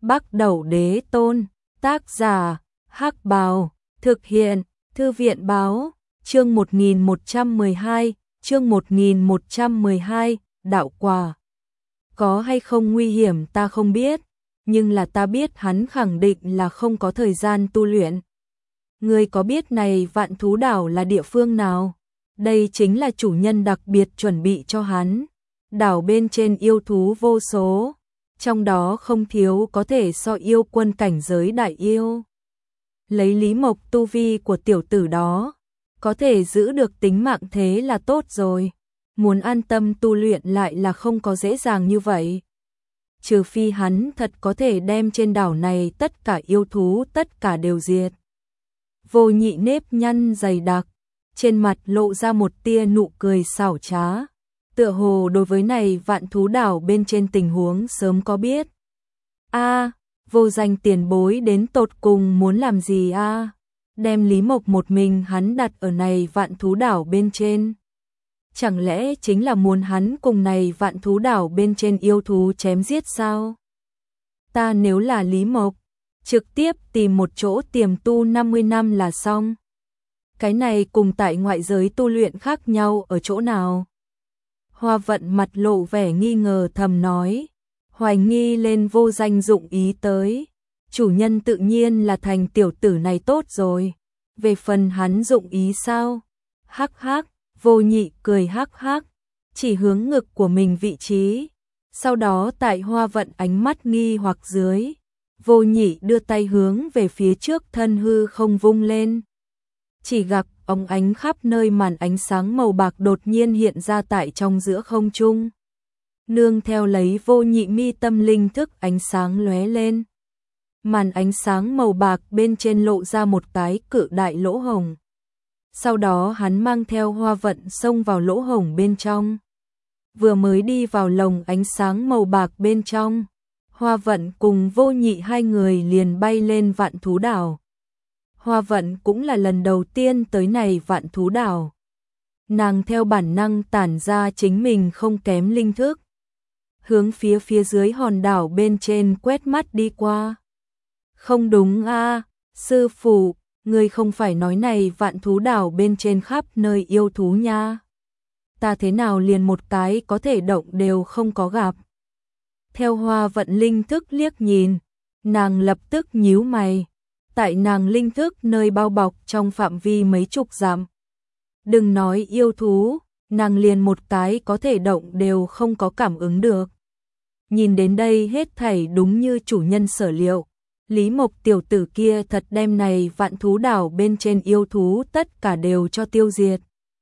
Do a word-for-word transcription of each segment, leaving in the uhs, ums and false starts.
Bắc Đẩu Đế Tôn, tác giả, Hắc Bào, thực hiện, Thư viện Báo, chương một nghìn một trăm mười hai, chương một nghìn một trăm mười hai, đạo quả. Có hay không nguy hiểm ta không biết, nhưng là ta biết hắn khẳng định là không có thời gian tu luyện. Ngươi có biết này Vạn Thú Đảo là địa phương nào? Đây chính là chủ nhân đặc biệt chuẩn bị cho hắn. Đảo bên trên yêu thú vô số, trong đó không thiếu có thể so yêu quân cảnh giới đại yêu. Lấy Lý Mộc tu vi của tiểu tử đó, có thể giữ được tính mạng thế là tốt rồi. Muốn an tâm tu luyện lại là không có dễ dàng như vậy. Trừ phi hắn thật có thể đem trên đảo này tất cả yêu thú tất cả đều diệt. Vô Nhị nếp nhăn dày đặc, trên mặt lộ ra một tia nụ cười xảo trá. Tựa hồ đối với này Vạn Thú Đảo bên trên tình huống sớm có biết. A, Vô Danh tiền bối đến tột cùng muốn làm gì a? Đem Lý Mộc một mình hắn đặt ở này Vạn Thú Đảo bên trên. Chẳng lẽ chính là muốn hắn cùng này Vạn Thú Đảo bên trên yêu thú chém giết sao? Ta nếu là Lý Mộc, trực tiếp tìm một chỗ tiềm tu năm mươi năm là xong. Cái này cùng tại ngoại giới tu luyện khác nhau ở chỗ nào? Hoa Vận mặt lộ vẻ nghi ngờ thầm nói, hoài nghi lên Vô Danh dụng ý tới. Chủ nhân tự nhiên là thành tiểu tử này tốt rồi. Về phần hắn dụng ý sao? Hắc hắc, Vô Nhị cười hắc hắc, chỉ hướng ngực của mình vị trí. Sau đó tại Hoa Vận ánh mắt nghi hoặc dưới, Vô Nhị đưa tay hướng về phía trước thân hư không vung lên. Chỉ gặp ống ánh khắp nơi màn ánh sáng màu bạc đột nhiên hiện ra tại trong giữa không trung. Nương theo lấy Vô Nhị mi tâm linh thức ánh sáng lóe lên. Màn ánh sáng màu bạc bên trên lộ ra một cái cự đại lỗ hổng. Sau đó hắn mang theo Hoa Vận xông vào lỗ hổng bên trong. Vừa mới đi vào lồng ánh sáng màu bạc bên trong, Hoa Vận cùng Vô Nhị hai người liền bay lên Vạn Thú Đảo. Hoa Vận cũng là lần đầu tiên tới này Vạn Thú Đảo. Nàng theo bản năng tản ra chính mình không kém linh thức. Hướng phía phía dưới hòn đảo bên trên quét mắt đi qua. Không đúng a, sư phụ, ngươi không phải nói này Vạn Thú Đảo bên trên khắp nơi yêu thú nha. Ta thế nào liền một cái có thể động đều không có gặp. Theo Hoa Vận linh thức liếc nhìn, nàng lập tức nhíu mày. Tại nàng linh thức nơi bao bọc trong phạm vi mấy chục dặm. Đừng nói yêu thú, nàng liền một cái có thể động đều không có cảm ứng được. Nhìn đến đây hết thảy đúng như chủ nhân sở liệu. Lý Mộc tiểu tử kia thật đem này Vạn Thú Đảo bên trên yêu thú tất cả đều cho tiêu diệt.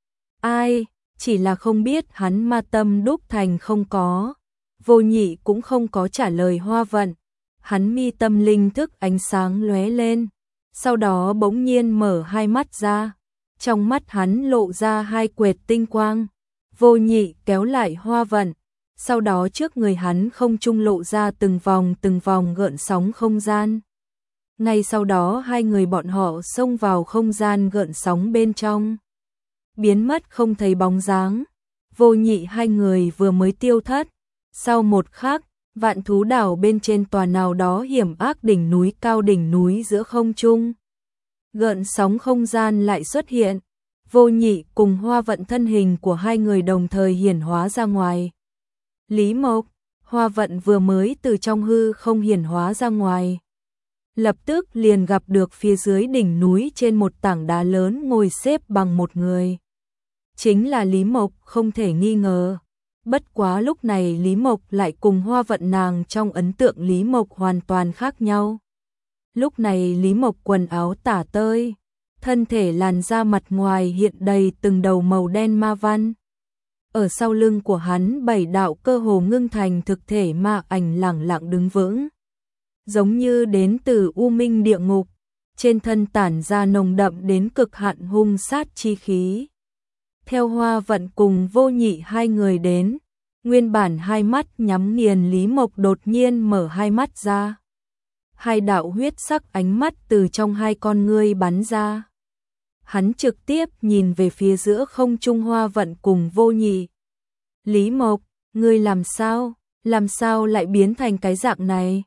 Ai, chỉ là không biết hắn ma tâm đúc thành không có. Vô Nhị cũng không có trả lời Hoa Vận. Hắn mi tâm linh thức ánh sáng lóe lên, sau đó bỗng nhiên mở hai mắt ra, trong mắt hắn lộ ra hai quệt tinh quang. Vô Nhị kéo lại Hoa Vận, sau đó trước người hắn không trung lộ ra từng vòng từng vòng gợn sóng không gian. Ngay sau đó hai người bọn họ xông vào không gian gợn sóng bên trong, biến mất không thấy bóng dáng. Vô Nhị hai người vừa mới tiêu thất, sau một khắc Vạn Thú Đảo bên trên tòa nào đó hiểm ác đỉnh núi cao đỉnh núi giữa không trung. Gợn sóng không gian lại xuất hiện. Vô Nhị cùng Hoa Vận thân hình của hai người đồng thời hiển hóa ra ngoài. Lý Mộc, Hoa Vận vừa mới từ trong hư không hiển hóa ra ngoài. Lập tức liền gặp được phía dưới đỉnh núi trên một tảng đá lớn ngồi xếp bằng một người. Chính là Lý Mộc không thể nghi ngờ. Bất quá lúc này Lý Mộc lại cùng Hoa Vận nàng trong ấn tượng Lý Mộc hoàn toàn khác nhau. Lúc này Lý Mộc quần áo tả tơi, thân thể làn da mặt ngoài hiện đầy từng đầu màu đen ma văn. Ở sau lưng của hắn bảy đạo cơ hồ ngưng thành thực thể ma ảnh lẳng lặng đứng vững. Giống như đến từ U Minh địa ngục, trên thân tản ra nồng đậm đến cực hạn hung sát chi khí. Theo Hoa Vận cùng Vô Nhị hai người đến, nguyên bản hai mắt nhắm nghiền Lý Mộc đột nhiên mở hai mắt ra. Hai đạo huyết sắc ánh mắt từ trong hai con ngươi bắn ra. Hắn trực tiếp nhìn về phía giữa không trung Hoa Vận cùng Vô Nhị. Lý Mộc, ngươi làm sao? Làm sao lại biến thành cái dạng này?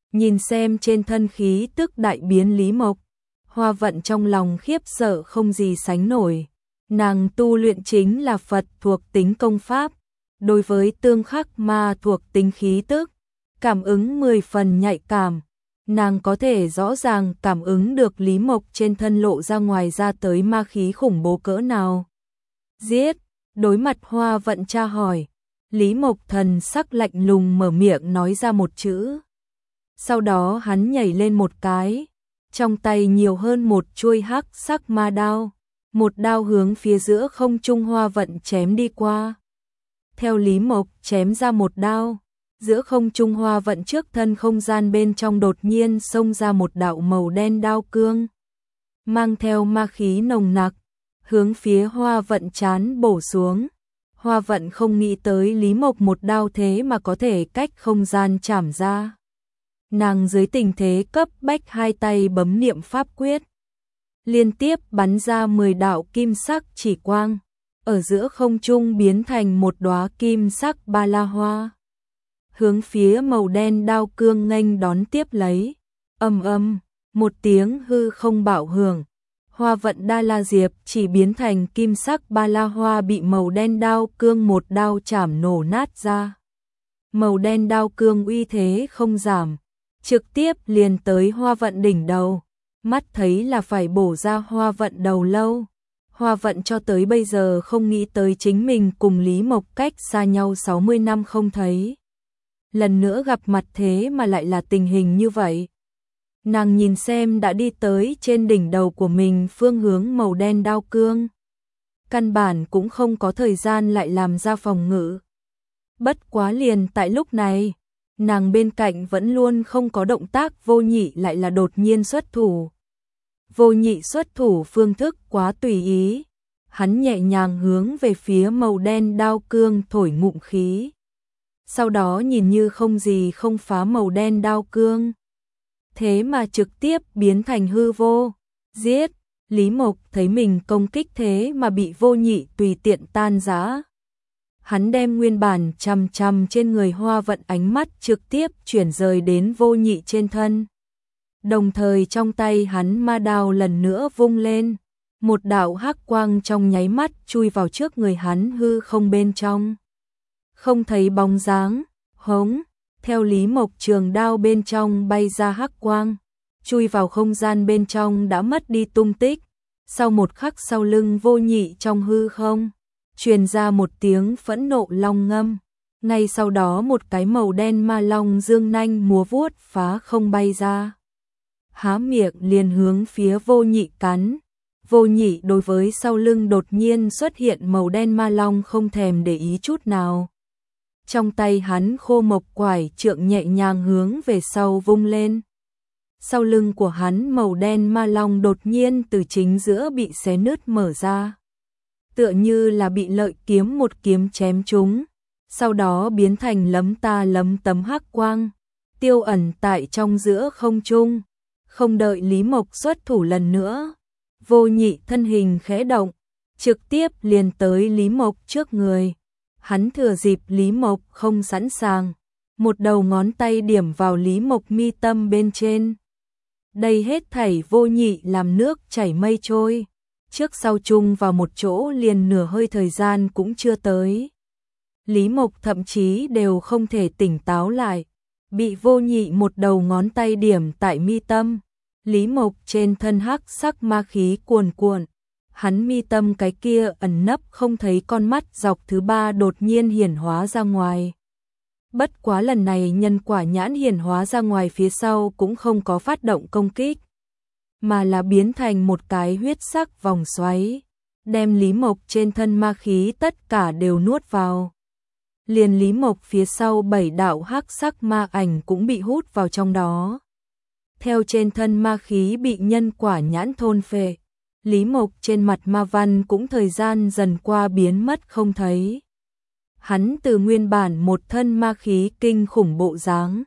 Nhìn xem trên thân khí tức đại biến Lý Mộc, Hoa Vận trong lòng khiếp sợ không gì sánh nổi. Nàng tu luyện chính là Phật thuộc tính công pháp, đối với tương khắc ma thuộc tính khí tức, cảm ứng mười phần nhạy cảm. Nàng có thể rõ ràng cảm ứng được Lý Mộc trên thân lộ ra ngoài ra tới ma khí khủng bố cỡ nào. Giết, đối mặt Hoa Vận tra hỏi, Lý Mộc thần sắc lạnh lùng mở miệng nói ra một chữ. Sau đó hắn nhảy lên một cái, trong tay nhiều hơn một chuôi hắc sắc ma đao, một đao hướng phía giữa không trung Hoa Vận chém đi qua. Theo Lý Mộc chém ra một đao, giữa không trung Hoa Vận trước thân không gian bên trong đột nhiên xông ra một đạo màu đen đao cương, mang theo ma khí nồng nặc, hướng phía Hoa Vận chán bổ xuống. Hoa Vận không nghĩ tới Lý Mộc một đao thế mà có thể cách không gian chảm ra. Nàng dưới tình thế cấp bách hai tay bấm niệm pháp quyết, liên tiếp bắn ra mười đạo kim sắc chỉ quang, ở giữa không trung biến thành một đóa kim sắc ba la hoa, hướng phía màu đen đao cương nghênh đón tiếp lấy. Ầm ầm, một tiếng hư không bạo hưởng, Hoa Vận Đa La Diệp chỉ biến thành kim sắc ba la hoa bị màu đen đao cương một đao chảm nổ nát ra. Màu đen đao cương uy thế không giảm, trực tiếp liền tới Hoa Vận đỉnh đầu, mắt thấy là phải bổ ra Hoa Vận đầu lâu. Hoa Vận cho tới bây giờ không nghĩ tới chính mình cùng Lý Mộc cách xa nhau sáu mươi năm không thấy. Lần nữa gặp mặt thế mà lại là tình hình như vậy. Nàng nhìn xem đã đi tới trên đỉnh đầu của mình phương hướng màu đen đao cương. Căn bản cũng không có thời gian lại làm ra phòng ngự. Bất quá liền tại lúc này, nàng bên cạnh vẫn luôn không có động tác Vô Nhị lại là đột nhiên xuất thủ. Vô Nhị xuất thủ phương thức quá tùy ý, hắn nhẹ nhàng hướng về phía màu đen đao cương thổi ngụm khí. Sau đó nhìn như không gì không phá màu đen đao cương, thế mà trực tiếp biến thành hư vô. Giết, Lý Mộc thấy mình công kích thế mà bị Vô Nhị tùy tiện tan rã. Hắn đem nguyên bản chằm chằm trên người Hoa Vận ánh mắt trực tiếp chuyển rời đến Vô Nhị trên thân. Đồng thời trong tay hắn ma đao lần nữa vung lên, một đạo hắc quang trong nháy mắt chui vào trước người hắn hư không bên trong. Không thấy bóng dáng, hống, theo Lý Mộc trường đao bên trong bay ra hắc quang, chui vào không gian bên trong đã mất đi tung tích. Sau một khắc sau lưng Vô Nhị trong hư không, truyền ra một tiếng phẫn nộ long ngâm. Ngay sau đó một cái màu đen ma long dương nanh múa vuốt phá không bay ra, há miệng liền hướng phía Vô Nhị cắn. Vô Nhị đối với sau lưng đột nhiên xuất hiện màu đen ma long không thèm để ý chút nào. Trong tay hắn khô mộc quải trượng nhẹ nhàng hướng về sau vung lên. Sau lưng của hắn màu đen ma long đột nhiên từ chính giữa bị xé nứt mở ra, tựa như là bị lợi kiếm một kiếm chém trúng, sau đó biến thành lấm ta lấm tấm hắc quang, tiêu ẩn tại trong giữa không trung. Không đợi Lý Mộc xuất thủ lần nữa, Vô Nhị thân hình khẽ động, trực tiếp liền tới Lý Mộc trước người. Hắn thừa dịp Lý Mộc không sẵn sàng, một đầu ngón tay điểm vào Lý Mộc mi tâm bên trên. Đây hết thảy Vô Nhị làm nước chảy mây trôi, trước sau chung vào một chỗ liền nửa hơi thời gian cũng chưa tới. Lý Mộc thậm chí đều không thể tỉnh táo lại, bị Vô Nhị một đầu ngón tay điểm tại mi tâm. Lý Mộc trên thân hắc sắc ma khí cuồn cuộn, hắn mi tâm cái kia ẩn nấp không thấy con mắt dọc thứ ba đột nhiên hiển hóa ra ngoài. Bất quá lần này nhân quả nhãn hiển hóa ra ngoài phía sau cũng không có phát động công kích, mà là biến thành một cái huyết sắc vòng xoáy, đem Lý Mộc trên thân ma khí tất cả đều nuốt vào. Liền Lý Mộc phía sau bảy đạo hắc sắc ma ảnh cũng bị hút vào trong đó. Theo trên thân ma khí bị nhân quả nhãn thôn phệ, Lý Mộc trên mặt ma văn cũng thời gian dần qua biến mất không thấy. Hắn từ nguyên bản một thân ma khí kinh khủng bộ dáng,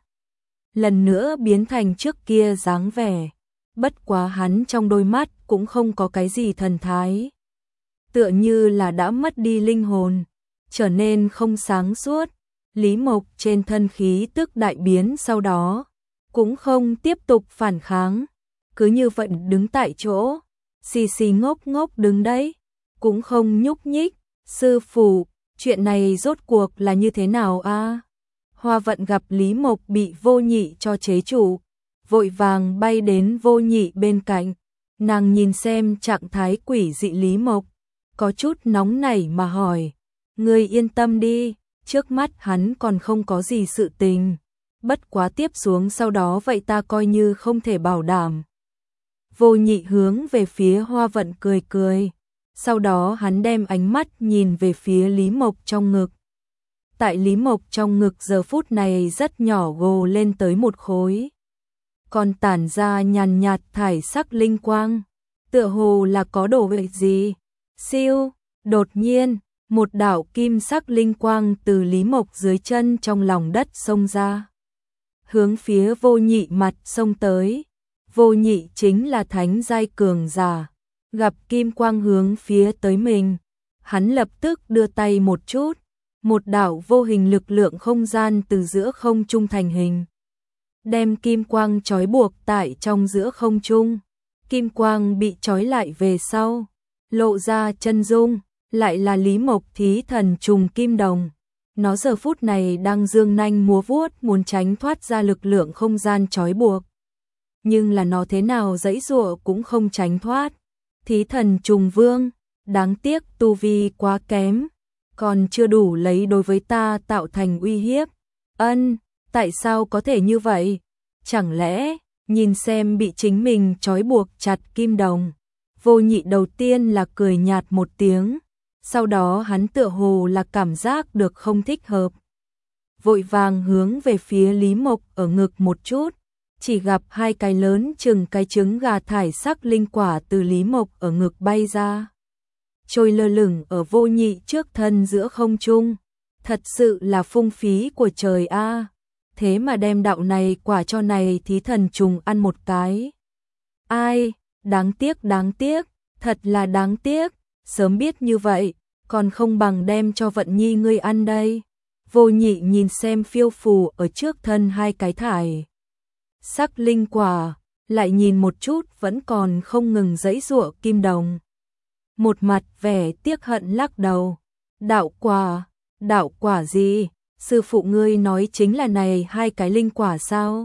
lần nữa biến thành trước kia dáng vẻ. Bất quá hắn trong đôi mắt cũng không có cái gì thần thái, tựa như là đã mất đi linh hồn, trở nên không sáng suốt. Lý Mộc trên thân khí tức đại biến sau đó, cũng không tiếp tục phản kháng, cứ như vậy đứng tại chỗ, xì xì ngốc ngốc đứng đấy, cũng không nhúc nhích. Sư phụ, chuyện này rốt cuộc là như thế nào a? Hoa Vận gặp Lý Mộc bị Vô Nhị cho chế trụ, vội vàng bay đến Vô Nhị bên cạnh, nàng nhìn xem trạng thái quỷ dị Lý Mộc, có chút nóng nảy mà hỏi, ngươi yên tâm đi, trước mắt hắn còn không có gì sự tình, bất quá tiếp xuống sau đó vậy ta coi như không thể bảo đảm. Vô Nhị hướng về phía Hoa Vận cười cười, sau đó hắn đem ánh mắt nhìn về phía Lý Mộc trong ngực. Tại Lý Mộc trong ngực giờ phút này rất nhỏ gồ lên tới một khối, còn tản ra nhàn nhạt thải sắc linh quang, tựa hồ là có đồ vật gì. Siêu, đột nhiên, một đạo kim sắc linh quang từ Lý Mộc dưới chân trong lòng đất xông ra, hướng phía Vô Nhị mặt xông tới. Vô Nhị chính là thánh giai cường giả, gặp kim quang hướng phía tới mình, hắn lập tức đưa tay một chút, một đạo vô hình lực lượng không gian từ giữa không trung thành hình, đem kim quang trói buộc tại trong giữa không trung. Kim quang bị trói lại về sau, lộ ra chân dung, lại là Lý Mộc thí thần trùng kim đồng. Nó giờ phút này đang dương nanh múa vuốt muốn tránh thoát ra lực lượng không gian trói buộc, nhưng là nó thế nào giãy giụa cũng không tránh thoát. Thí thần trùng vương, đáng tiếc tu vi quá kém, còn chưa đủ lấy đối với ta tạo thành uy hiếp. Ân, tại sao có thể như vậy? Chẳng lẽ, nhìn xem bị chính mình trói buộc chặt kim đồng, Vô Nhị đầu tiên là cười nhạt một tiếng, sau đó hắn tựa hồ là cảm giác được không thích hợp, vội vàng hướng về phía Lý Mộc ở ngực một chút, chỉ gặp hai cái lớn chừng cái trứng gà thải sắc linh quả từ Lý Mộc ở ngực bay ra, trôi lơ lửng ở Vô Nhị trước thân giữa không trung. Thật sự là phung phí của trời a, thế mà đem đạo này quả cho này thí thần trùng ăn một cái. Ai, đáng tiếc đáng tiếc, thật là đáng tiếc, sớm biết như vậy, còn không bằng đem cho Vận Nhi ngươi ăn đây. Vô Nhị nhìn xem phiêu phù ở trước thân hai cái thải sắc linh quả, lại nhìn một chút vẫn còn không ngừng giãy giụa kim đồng, một mặt vẻ tiếc hận lắc đầu. Đạo quả, đạo quả gì? Sư phụ ngươi nói chính là này hai cái linh quả sao?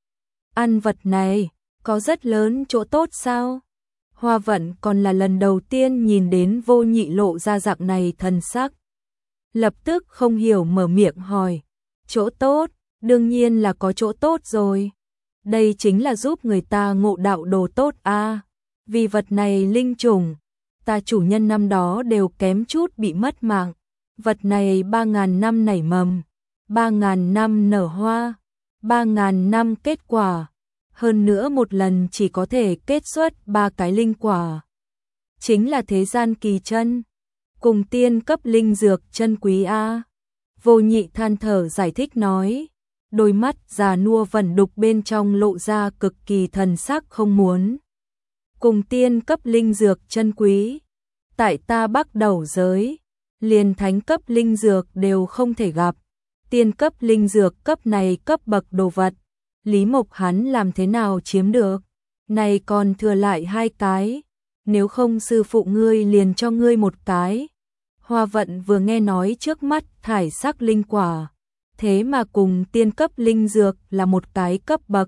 Ăn vật này có rất lớn chỗ tốt sao? Hoa Vận còn là lần đầu tiên nhìn đến Vô Nhị lộ ra dạng này thần sắc, lập tức không hiểu mở miệng hỏi, chỗ tốt, đương nhiên là có chỗ tốt rồi. Đây chính là giúp người ta ngộ đạo đồ tốt a. À, vì vật này linh trùng, ta chủ nhân năm đó đều kém chút bị mất mạng. Vật này ba ngàn năm nảy mầm, ba ngàn năm nở hoa, ba ngàn năm kết quả, hơn nữa một lần chỉ có thể kết xuất ba cái linh quả. Chính là thế gian kỳ chân, cùng tiên cấp linh dược chân quý a. Vô Nhị than thở giải thích nói, đôi mắt già nua vẩn đục bên trong lộ ra cực kỳ thần sắc không muốn. Cùng tiên cấp linh dược chân quý, tại ta Bắc Đầu giới, liền thánh cấp linh dược đều không thể gặp, tiên cấp linh dược cấp này cấp bậc đồ vật, Lý Mộc hắn làm thế nào chiếm được, này còn thừa lại hai cái, nếu không sư phụ ngươi liền cho ngươi một cái. Hoa Vận vừa nghe nói trước mắt thải sắc linh quả, thế mà cùng tiên cấp linh dược là một cái cấp bậc,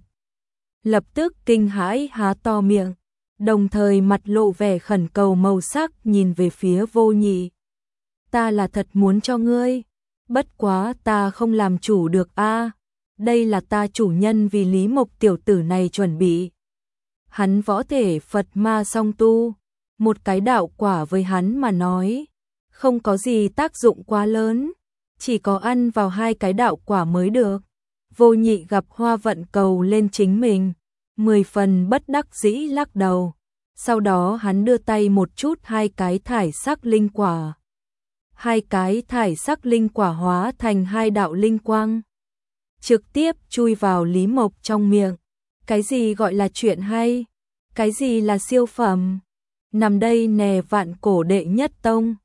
lập tức kinh hãi há to miệng, đồng thời mặt lộ vẻ khẩn cầu màu sắc nhìn về phía Vô Nhị. Ta là thật muốn cho ngươi, bất quá ta không làm chủ được a. Đây là ta chủ nhân vì Lý Mộc tiểu tử này chuẩn bị. Hắn võ thể Phật ma song tu, một cái đạo quả với hắn mà nói, không có gì tác dụng quá lớn, chỉ có ăn vào hai cái đạo quả mới được. Vô Nhị gặp Hoa Vận cầu lên chính mình, mười phần bất đắc dĩ lắc đầu. Sau đó hắn đưa tay một chút hai cái thải sắc linh quả. Hai cái thải sắc linh quả hóa thành hai đạo linh quang, trực tiếp chui vào Lý Mộc trong miệng. Cái gì gọi là chuyện hay? Cái gì là siêu phẩm? Nằm đây nè vạn cổ đệ nhất tông,